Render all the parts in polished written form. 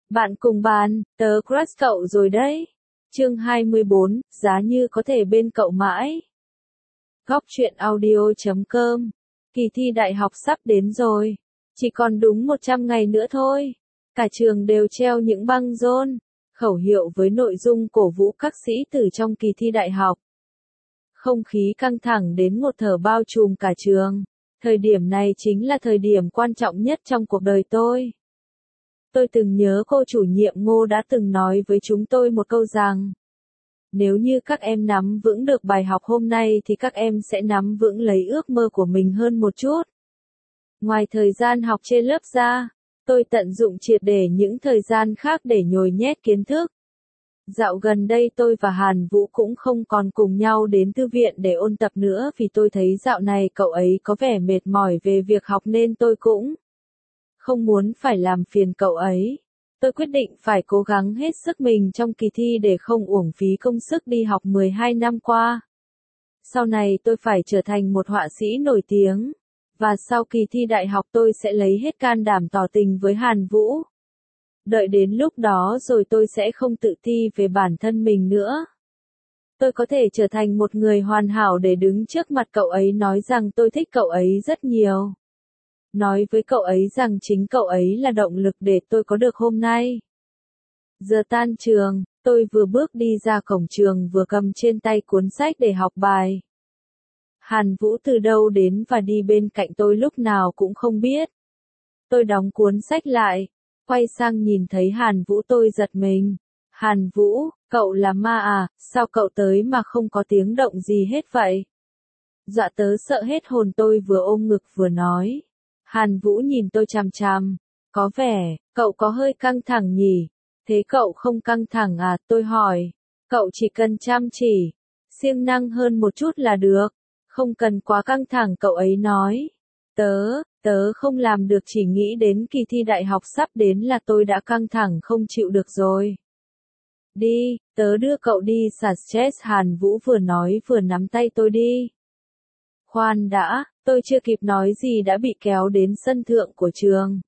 Bạn cùng bàn, tớ crush cậu rồi đấy. Chương 24, giá như có thể bên cậu mãi. Góc truyện audio.com. Kỳ thi đại học sắp đến rồi. Chỉ còn đúng 100 ngày nữa thôi. Cả trường đều treo những băng rôn, khẩu hiệu với nội dung cổ vũ các sĩ tử trong kỳ thi đại học. Không khí căng thẳng đến ngột thở bao trùm cả trường. Thời điểm này chính là thời điểm quan trọng nhất trong cuộc đời tôi. Tôi từng nhớ cô chủ nhiệm Ngô đã từng nói với chúng tôi một câu rằng, nếu như các em nắm vững được bài học hôm nay thì các em sẽ nắm vững lấy ước mơ của mình hơn một chút. Ngoài thời gian học trên lớp ra, tôi tận dụng triệt để những thời gian khác để nhồi nhét kiến thức. Dạo gần đây tôi và Hàn Vũ cũng không còn cùng nhau đến thư viện để ôn tập nữa vì tôi thấy dạo này cậu ấy có vẻ mệt mỏi về việc học nên tôi cũng không muốn phải làm phiền cậu ấy. Tôi quyết định phải cố gắng hết sức mình trong kỳ thi để không uổng phí công sức đi học 12 năm qua. Sau này tôi phải trở thành một họa sĩ nổi tiếng. Và sau kỳ thi đại học tôi sẽ lấy hết can đảm tỏ tình với Hàn Vũ. Đợi đến lúc đó rồi tôi sẽ không tự ti về bản thân mình nữa. Tôi có thể trở thành một người hoàn hảo để đứng trước mặt cậu ấy nói rằng tôi thích cậu ấy rất nhiều. Nói với cậu ấy rằng chính cậu ấy là động lực để tôi có được hôm nay. Giờ tan trường, tôi vừa bước đi ra cổng trường vừa cầm trên tay cuốn sách để học bài. Hàn Vũ từ đâu đến và đi bên cạnh tôi lúc nào cũng không biết. Tôi đóng cuốn sách lại, quay sang nhìn thấy Hàn Vũ tôi giật mình. Hàn Vũ, cậu là ma à, sao cậu tới mà không có tiếng động gì hết vậy? Dọa tớ sợ hết hồn, tôi vừa ôm ngực vừa nói. Hàn Vũ nhìn tôi chằm chằm, có vẻ, cậu có hơi căng thẳng nhỉ? Thế cậu không căng thẳng à, tôi hỏi. Cậu chỉ cần chăm chỉ, siêng năng hơn một chút là được, không cần quá căng thẳng, cậu ấy nói. Tớ không làm được, chỉ nghĩ đến kỳ thi đại học sắp đến là tôi đã căng thẳng không chịu được rồi. Đi, tớ đưa cậu đi xả stress, Hàn Vũ vừa nói vừa nắm tay tôi đi. Khoan đã, tôi chưa kịp nói gì đã bị kéo đến sân thượng của trường.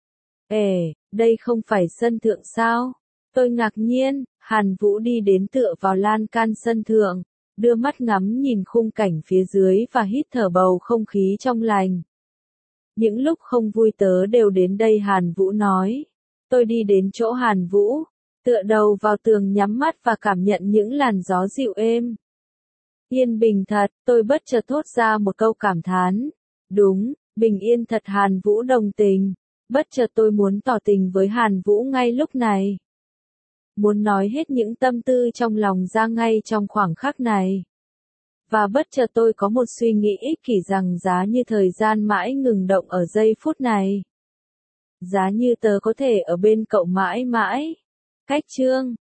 Đây không phải sân thượng sao? Tôi ngạc nhiên, Hàn Vũ đi đến tựa vào lan can sân thượng, đưa mắt ngắm nhìn khung cảnh phía dưới và hít thở bầu không khí trong lành. Những lúc không vui tớ đều đến đây, Hàn Vũ nói. Tôi đi đến chỗ Hàn Vũ, tựa đầu vào tường nhắm mắt và cảm nhận những làn gió dịu êm. Yên bình thật, tôi bất chợt thốt ra một câu cảm thán. Đúng, bình yên thật, Hàn Vũ đồng tình. Bất chợt tôi muốn tỏ tình với Hàn Vũ ngay lúc này. Muốn nói hết những tâm tư trong lòng ra ngay trong khoảng khắc này. Và bất chợt tôi có một suy nghĩ ích kỷ rằng giá như thời gian mãi ngừng động ở giây phút này. Giá như tớ có thể ở bên cậu mãi mãi. Cách chương